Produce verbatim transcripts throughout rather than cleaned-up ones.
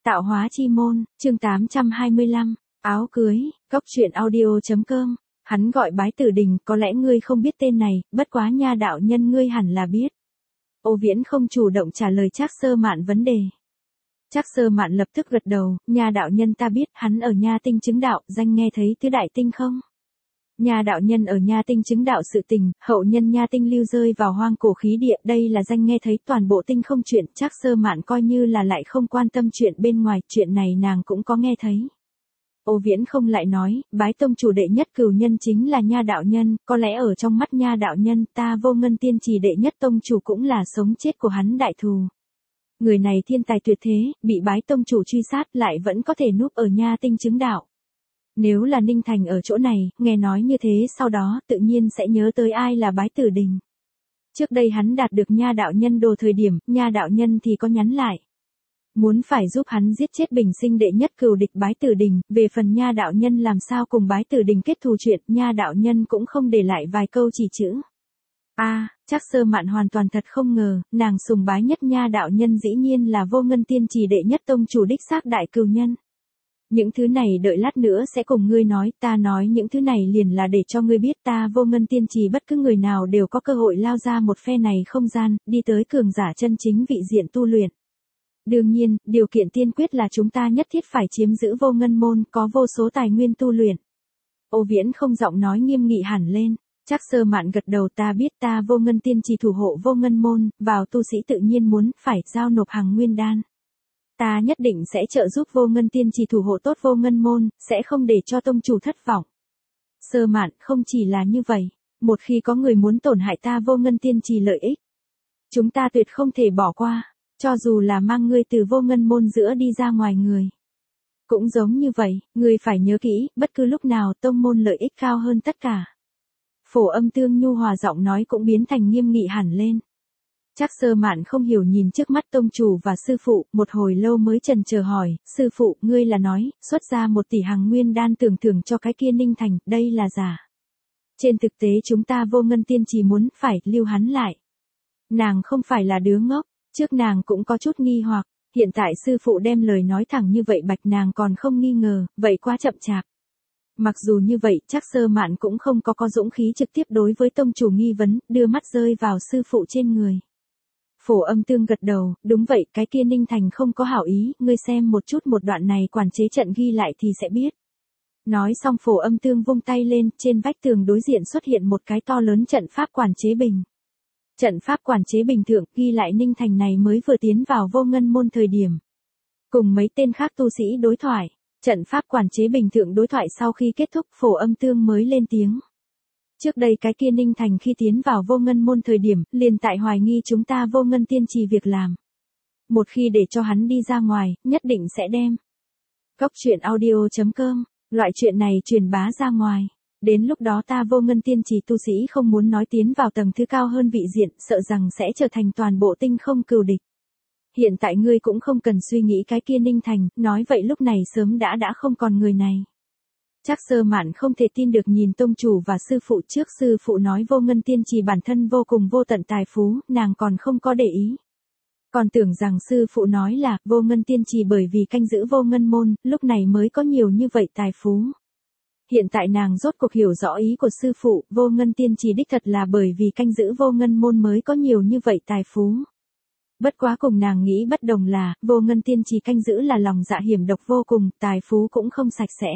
Tạo hóa chi môn, chương tám trăm hai mươi lăm, áo cưới, cóc truyện audio chấm com. Hắn gọi Bái Tử Đình, có lẽ ngươi không biết tên này, bất quá nha đạo nhân ngươi hẳn là biết. Ô Viễn không chủ động trả lời Trác Sơ Mạn vấn đề. Trác Sơ Mạn lập tức gật đầu, nha đạo nhân ta biết, hắn ở Nha Tinh chứng đạo, danh nghe thấy tứ đại tinh không? Nha đạo nhân ở Nha Tinh chứng đạo sự tình, hậu nhân Nha Tinh lưu rơi vào hoang cổ khí địa, đây là danh nghe thấy toàn bộ tinh không chuyện, Trác Sơ Mạn coi như là lại không quan tâm chuyện bên ngoài, chuyện này nàng cũng có nghe thấy. Ô Viễn không lại nói, Bái tông chủ đệ nhất cửu nhân chính là Nha đạo nhân, có lẽ ở trong mắt Nha đạo nhân, ta Vô Ngân Tiên Trì đệ nhất tông chủ cũng là sống chết của hắn đại thù. Người này thiên tài tuyệt thế, bị Bái tông chủ truy sát lại vẫn có thể núp ở Nha Tinh chứng đạo. Nếu là Ninh Thành ở chỗ này, nghe nói như thế sau đó tự nhiên sẽ nhớ tới ai là Bái Tử Đình. Trước đây hắn đạt được Nha đạo nhân đồ thời điểm, Nha đạo nhân thì có nhắn lại. Muốn phải giúp hắn giết chết bình sinh đệ nhất cừu địch Bái Tử Đình, về phần Nha đạo nhân làm sao cùng Bái Tử Đình kết thù chuyện, Nha đạo nhân cũng không để lại vài câu chỉ chữ. A, à, Trác Sơ Mạn hoàn toàn thật không ngờ, nàng sùng bái nhất Nha đạo nhân dĩ nhiên là Vô Ngân Tiên Trì đệ nhất tông chủ đích xác đại cừu nhân. Những thứ này đợi lát nữa sẽ cùng ngươi nói, ta nói những thứ này liền là để cho ngươi biết ta Vô Ngân Tiên Trì bất cứ người nào đều có cơ hội lao ra một phe này không gian, đi tới cường giả chân chính vị diện tu luyện. Đương nhiên, điều kiện tiên quyết là chúng ta nhất thiết phải chiếm giữ Vô Ngân môn, có vô số tài nguyên tu luyện. Ô Viễn không giọng nói nghiêm nghị hẳn lên. Trác Sơ Mạn gật đầu, ta biết ta Vô Ngân Tiên Trì thủ hộ Vô Ngân môn, vào tu sĩ tự nhiên muốn phải giao nộp hàng nguyên đan. Ta nhất định sẽ trợ giúp Vô Ngân Tiên Trì thủ hộ tốt Vô Ngân môn, sẽ không để cho tông chủ thất vọng. Sơ Mạn, không chỉ là như vậy, một khi có người muốn tổn hại ta Vô Ngân Tiên Trì lợi ích, chúng ta tuyệt không thể bỏ qua, cho dù là mang ngươi từ Vô Ngân môn giữa đi ra ngoài người. Cũng giống như vậy, ngươi phải nhớ kỹ, bất cứ lúc nào tông môn lợi ích cao hơn tất cả. Phổ Âm Tương nhu hòa giọng nói cũng biến thành nghiêm nghị hẳn lên. Trác Sơ Mạn không hiểu nhìn trước mắt tông chủ và sư phụ, một hồi lâu mới chần chờ hỏi, sư phụ, ngươi là nói, xuất ra một tỷ hàng nguyên đan tưởng thưởng cho cái kia Ninh Thành, đây là giả. Trên thực tế chúng ta Vô Ngân Tiên Trì muốn phải lưu hắn lại. Nàng không phải là đứa ngốc, trước nàng cũng có chút nghi hoặc, hiện tại sư phụ đem lời nói thẳng như vậy bạch nàng còn không nghi ngờ, vậy quá chậm chạp. Mặc dù như vậy, Trác Sơ Mạn cũng không có có dũng khí trực tiếp đối với tông chủ nghi vấn, đưa mắt rơi vào sư phụ trên người. Phổ Âm Tương gật đầu, đúng vậy, cái kia Ninh Thành không có hảo ý, ngươi xem một chút một đoạn này quản chế trận ghi lại thì sẽ biết. Nói xong Phổ Âm Tương vung tay lên, trên vách tường đối diện xuất hiện một cái to lớn trận pháp quản chế bình. Trận pháp quản chế bình thượng ghi lại Ninh Thành này mới vừa tiến vào Vô Ngân môn thời điểm. Cùng mấy tên khác tu sĩ đối thoại, trận pháp quản chế bình thượng đối thoại sau khi kết thúc Phổ Âm Tương mới lên tiếng. Trước đây cái kia Ninh Thành khi tiến vào Vô Ngân môn thời điểm, liền tại hoài nghi chúng ta Vô Ngân Tiên Trì việc làm. Một khi để cho hắn đi ra ngoài, nhất định sẽ đem. Cóc truyện audio chấm com, loại chuyện này truyền bá ra ngoài. Đến lúc đó ta Vô Ngân Tiên Trì tu sĩ không muốn nói tiến vào tầng thứ cao hơn vị diện, sợ rằng sẽ trở thành toàn bộ tinh không cừu địch. Hiện tại ngươi cũng không cần suy nghĩ cái kia Ninh Thành, nói vậy lúc này sớm đã đã không còn người này. Trác Sơ Mạn không thể tin được nhìn tông chủ và sư phụ, trước sư phụ nói Vô Ngân Tiên Trì bản thân vô cùng vô tận tài phú, nàng còn không có để ý. Còn tưởng rằng sư phụ nói là Vô Ngân Tiên Trì bởi vì canh giữ Vô Ngân môn, lúc này mới có nhiều như vậy tài phú. Hiện tại nàng rốt cuộc hiểu rõ ý của sư phụ, Vô Ngân Tiên Trì đích thật là bởi vì canh giữ Vô Ngân môn mới có nhiều như vậy tài phú. Bất quá cùng nàng nghĩ bất đồng là, Vô Ngân Tiên Trì canh giữ là lòng dạ hiểm độc vô cùng, tài phú cũng không sạch sẽ.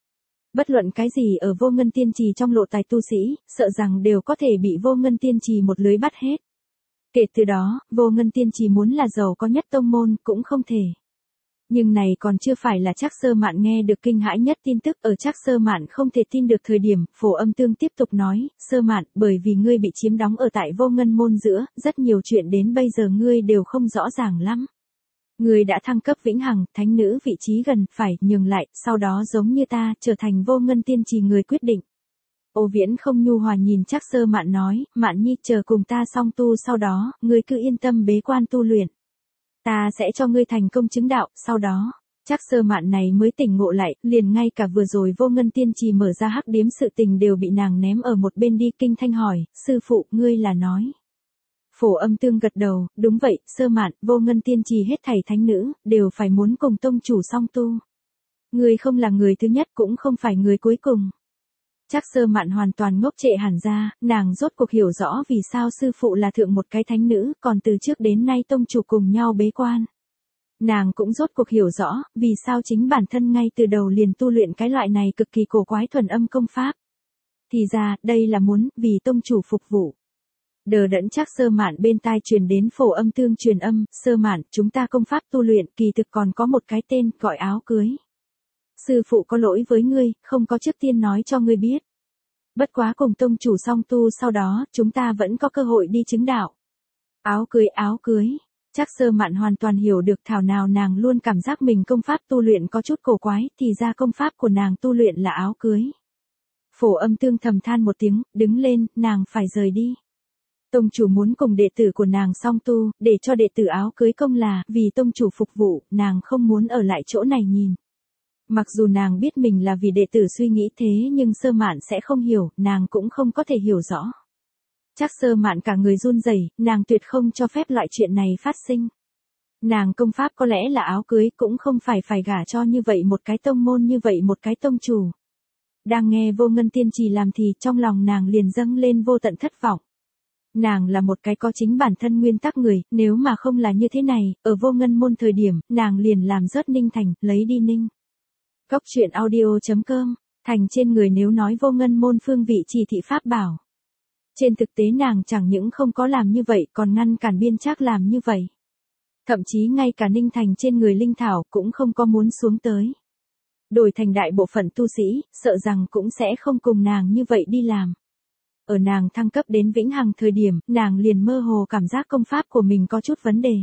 Bất luận cái gì ở Vô Ngân Tiên Trì trong lộ tài tu sĩ, sợ rằng đều có thể bị Vô Ngân Tiên Trì một lưới bắt hết. Kể từ đó, Vô Ngân Tiên Trì muốn là giàu có nhất tông môn cũng không thể. Nhưng này còn chưa phải là Trác Sơ Mạn nghe được kinh hãi nhất tin tức, ở Trác Sơ Mạn không thể tin được thời điểm, Phổ Âm Tương tiếp tục nói, Sơ Mạn, bởi vì ngươi bị chiếm đóng ở tại Vô Ngân môn giữa, rất nhiều chuyện đến bây giờ ngươi đều không rõ ràng lắm. Ngươi đã thăng cấp vĩnh hằng, thánh nữ vị trí gần, phải nhường lại, sau đó giống như ta, trở thành Vô Ngân Tiên Trì người quyết định. Ô Viễn không nhu hòa nhìn Trác Sơ Mạn nói, Mạn nhi chờ cùng ta song tu sau đó, ngươi cứ yên tâm bế quan tu luyện. Ta sẽ cho ngươi thành công chứng đạo, sau đó, Trác Sơ Mạn này mới tỉnh ngộ lại, liền ngay cả vừa rồi Vô Ngân Tiên Trì mở ra hắc điếm sự tình đều bị nàng ném ở một bên đi, kinh thanh hỏi, sư phụ, ngươi là nói. Phổ Âm Tương gật đầu, đúng vậy, Sơ Mạn, Vô Ngân Tiên Trì hết thảy thánh nữ, đều phải muốn cùng tông chủ song tu. Ngươi không là người thứ nhất cũng không phải người cuối cùng. Trác Sơ Mạn hoàn toàn ngốc trệ hẳn ra, nàng rốt cuộc hiểu rõ vì sao sư phụ là thượng một cái thánh nữ, còn từ trước đến nay tông chủ cùng nhau bế quan. Nàng cũng rốt cuộc hiểu rõ, vì sao chính bản thân ngay từ đầu liền tu luyện cái loại này cực kỳ cổ quái thuần âm công pháp. Thì ra, đây là muốn, vì tông chủ phục vụ. Đờ đẫn Trác Sơ Mạn bên tai truyền đến Phổ Âm Tương truyền âm, Sơ Mạn, chúng ta công pháp tu luyện kỳ thực còn có một cái tên, gọi áo cưới. Sư phụ có lỗi với ngươi, không có trước tiên nói cho ngươi biết. Bất quá cùng tông chủ song tu sau đó, chúng ta vẫn có cơ hội đi chứng đạo. Áo cưới áo cưới. Trác Sơ Mạn hoàn toàn hiểu được thảo nào nàng luôn cảm giác mình công pháp tu luyện có chút cổ quái, thì ra công pháp của nàng tu luyện là áo cưới. Phổ Âm Tương thầm than một tiếng, đứng lên, nàng phải rời đi. Tông chủ muốn cùng đệ tử của nàng song tu, để cho đệ tử áo cưới công là, vì tông chủ phục vụ, nàng không muốn ở lại chỗ này nhìn. Mặc dù nàng biết mình là vì đệ tử suy nghĩ thế nhưng Sơ Mạn sẽ không hiểu, nàng cũng không có thể hiểu rõ. Trác Sơ Mạn cả người run rẩy, nàng tuyệt không cho phép loại chuyện này phát sinh. Nàng công pháp có lẽ là áo cưới cũng không phải phải gả cho như vậy một cái tông môn như vậy một cái tông chủ. Đang nghe Vô Ngân Tiên Trì làm thì trong lòng nàng liền dâng lên vô tận thất vọng. Nàng là một cái có chính bản thân nguyên tắc người, nếu mà không là như thế này, ở Vô Ngân môn thời điểm, nàng liền làm rớt Ninh Thành, lấy đi Ninh. Góc truyện audio chấm com, thành trên người nếu nói Vô Ngân môn phương vị chỉ thị pháp bảo. Trên thực tế nàng chẳng những không có làm như vậy còn ngăn cản Biên Trác làm như vậy. Thậm chí ngay cả Ninh Thành trên người linh thảo cũng không có muốn xuống tới. Đổi thành đại bộ phận tu sĩ, sợ rằng cũng sẽ không cùng nàng như vậy đi làm. Ở nàng thăng cấp đến vĩnh hằng thời điểm, nàng liền mơ hồ cảm giác công pháp của mình có chút vấn đề.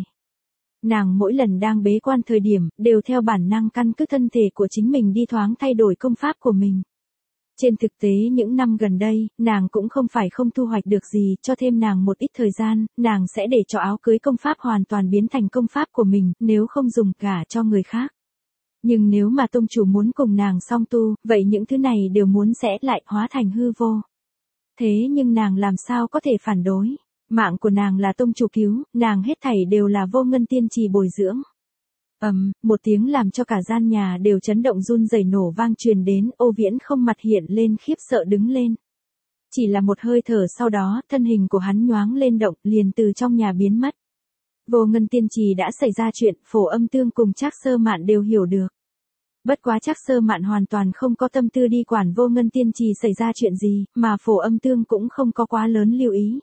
Nàng mỗi lần đang bế quan thời điểm, đều theo bản năng căn cứ thân thể của chính mình đi thoáng thay đổi công pháp của mình. Trên thực tế những năm gần đây, nàng cũng không phải không thu hoạch được gì, cho thêm nàng một ít thời gian, nàng sẽ để cho áo cưới công pháp hoàn toàn biến thành công pháp của mình, nếu không dùng cả cho người khác. Nhưng nếu mà tông chủ muốn cùng nàng song tu, vậy những thứ này đều muốn sẽ lại hóa thành hư vô. Thế nhưng nàng làm sao có thể phản đối? Mạng của nàng là tông chủ cứu, nàng hết thảy đều là Vô Ngân Tiên Trì bồi dưỡng. Ầm, um, một tiếng làm cho cả gian nhà đều chấn động run rẩy nổ vang truyền đến, Ô Viễn không mặt hiện lên khiếp sợ đứng lên. Chỉ là một hơi thở sau đó, thân hình của hắn nhoáng lên động, liền từ trong nhà biến mất. Vô Ngân Tiên Trì đã xảy ra chuyện, Phổ Âm Tương cùng Trác Sơ Mạn đều hiểu được. Bất quá Trác Sơ Mạn hoàn toàn không có tâm tư đi quản Vô Ngân Tiên Trì xảy ra chuyện gì, mà Phổ Âm Tương cũng không có quá lớn lưu ý.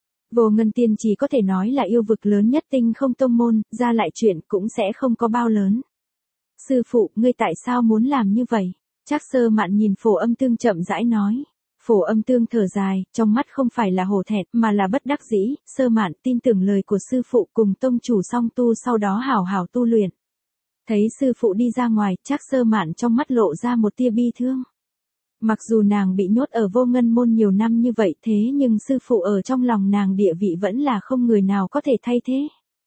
Vô Ngân Tiên Trì có thể nói là yêu vực lớn nhất tinh không tông môn, ra lại chuyện cũng sẽ không có bao lớn. Sư phụ, ngươi tại sao muốn làm như vậy? Trác Sơ Mạn nhìn Phổ Âm Tương chậm rãi nói. Phổ Âm Tương thở dài, trong mắt không phải là hổ thẹn mà là bất đắc dĩ, Sơ Mạn tin tưởng lời của sư phụ cùng tông chủ song tu sau đó hảo hảo tu luyện. Thấy sư phụ đi ra ngoài, Trác Sơ Mạn trong mắt lộ ra một tia bi thương. Mặc dù nàng bị nhốt ở Vô Ngân môn nhiều năm như vậy thế nhưng sư phụ ở trong lòng nàng địa vị vẫn là không người nào có thể thay thế.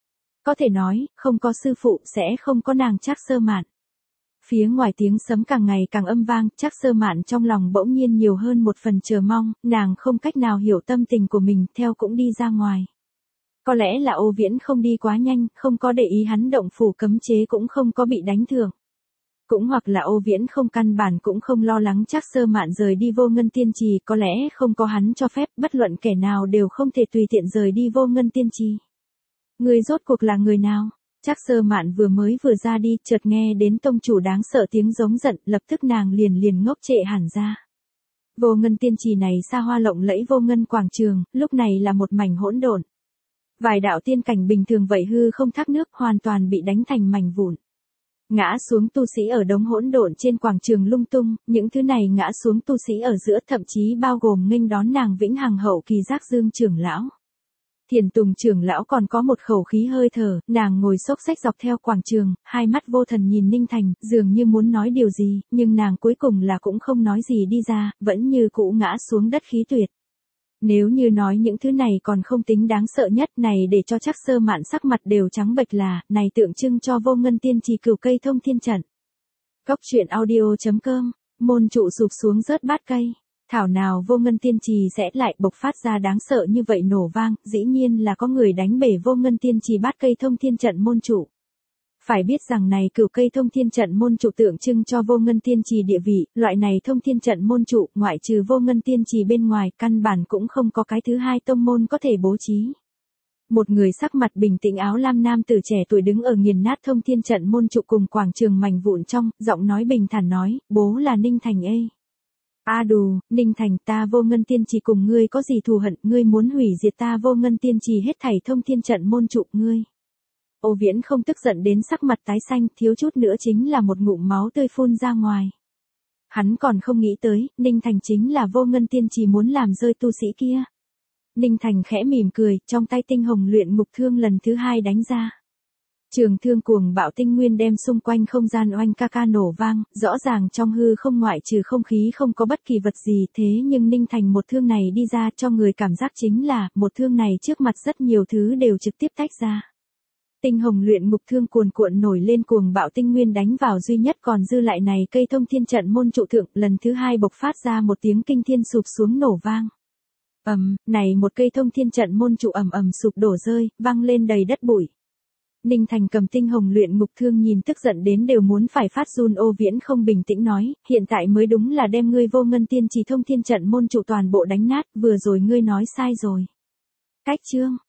Có thể nói, không có sư phụ sẽ không có nàng Trác Sơ Mạn. Phía ngoài tiếng sấm càng ngày càng âm vang, Trác Sơ Mạn trong lòng bỗng nhiên nhiều hơn một phần chờ mong, nàng không cách nào hiểu tâm tình của mình, theo cũng đi ra ngoài. Có lẽ là Ô Viễn không đi quá nhanh, không có để ý hắn động phủ cấm chế cũng không có bị đánh thưởng. Cũng hoặc là Ô Viễn không căn bản cũng không lo lắng Trác Sơ Mạn rời đi Vô Ngân Tiên Trì, có lẽ không có hắn cho phép, bất luận kẻ nào đều không thể tùy tiện rời đi Vô Ngân Tiên Trì. Người rốt cuộc là người nào? Trác Sơ Mạn vừa mới vừa ra đi, chợt nghe đến tông chủ đáng sợ tiếng giống giận, lập tức nàng liền liền ngốc trệ hẳn ra. Vô Ngân Tiên Trì này xa hoa lộng lẫy Vô Ngân quảng trường, lúc này là một mảnh hỗn độn. Vài đạo tiên cảnh bình thường vậy hư không thác nước hoàn toàn bị đánh thành mảnh vụn. Ngã xuống tu sĩ ở đống hỗn độn trên quảng trường lung tung, những thứ này ngã xuống tu sĩ ở giữa thậm chí bao gồm nghênh đón nàng vĩnh hằng hậu kỳ Giác Dương trưởng lão. Thiền Tùng trưởng lão còn có một khẩu khí hơi thở, nàng ngồi xốc xách dọc theo quảng trường, hai mắt vô thần nhìn Ninh Thành, dường như muốn nói điều gì, nhưng nàng cuối cùng là cũng không nói gì đi ra, vẫn như cũ ngã xuống đất khí tuyệt. Nếu như nói những thứ này còn không tính đáng sợ nhất này để cho Trác Sơ Mạn sắc mặt đều trắng bệch là, này tượng trưng cho Vô Ngân Tiên Trì cửu cây thông thiên trận. Góc truyện audio chấm com, môn trụ sụp xuống rớt bát cây. Thảo nào vô ngân tiên trì sẽ lại bộc phát ra đáng sợ như vậy nổ vang, dĩ nhiên là có người đánh bể vô ngân tiên trì bát cây thông thiên trận môn trụ. Phải biết rằng này cửu cây thông thiên trận môn trụ tượng trưng cho vô ngân tiên trì địa vị, loại này thông thiên trận môn trụ, ngoại trừ vô ngân tiên trì bên ngoài, căn bản cũng không có cái thứ hai tông môn có thể bố trí. Một người sắc mặt bình tĩnh áo lam nam tử trẻ tuổi đứng ở nghiền nát thông thiên trận môn trụ cùng quảng trường mảnh vụn trong, giọng nói bình thản nói, bố là Ninh Thành ê. A đù, Ninh Thành, ta vô ngân tiên trì cùng ngươi có gì thù hận, ngươi muốn hủy diệt ta vô ngân tiên trì hết thảy thông thiên trận môn trụ ngươi. Ô Viễn không tức giận đến sắc mặt tái xanh, thiếu chút nữa chính là một ngụm máu tươi phun ra ngoài. Hắn còn không nghĩ tới, Ninh Thành chính là vô ngân tiên trì muốn làm rơi tu sĩ kia. Ninh Thành khẽ mỉm cười, trong tay tinh hồng luyện ngục thương lần thứ hai đánh ra. Trường thương cuồng bạo tinh nguyên đem xung quanh không gian oanh ca ca nổ vang, rõ ràng trong hư không ngoại trừ không khí không có bất kỳ vật gì, thế nhưng Ninh Thành một thương này đi ra cho người cảm giác chính là, một thương này trước mặt rất nhiều thứ đều trực tiếp tách ra. Tinh hồng luyện ngục thương cuồn cuộn nổi lên cuồng bạo tinh nguyên đánh vào duy nhất còn dư lại này cây thông thiên trận môn trụ thượng, lần thứ hai bộc phát ra một tiếng kinh thiên sụp xuống nổ vang. Ầm, này một cây thông thiên trận môn trụ ầm ầm sụp đổ rơi, vang lên đầy đất bụi. Ninh Thành cầm tinh hồng luyện ngục thương nhìn tức giận đến đều muốn phải phát run. Ô Viễn không bình tĩnh nói, hiện tại mới đúng là đem ngươi vô ngân tiên trì thông thiên trận môn trụ toàn bộ đánh nát, vừa rồi ngươi nói sai rồi. Cách chương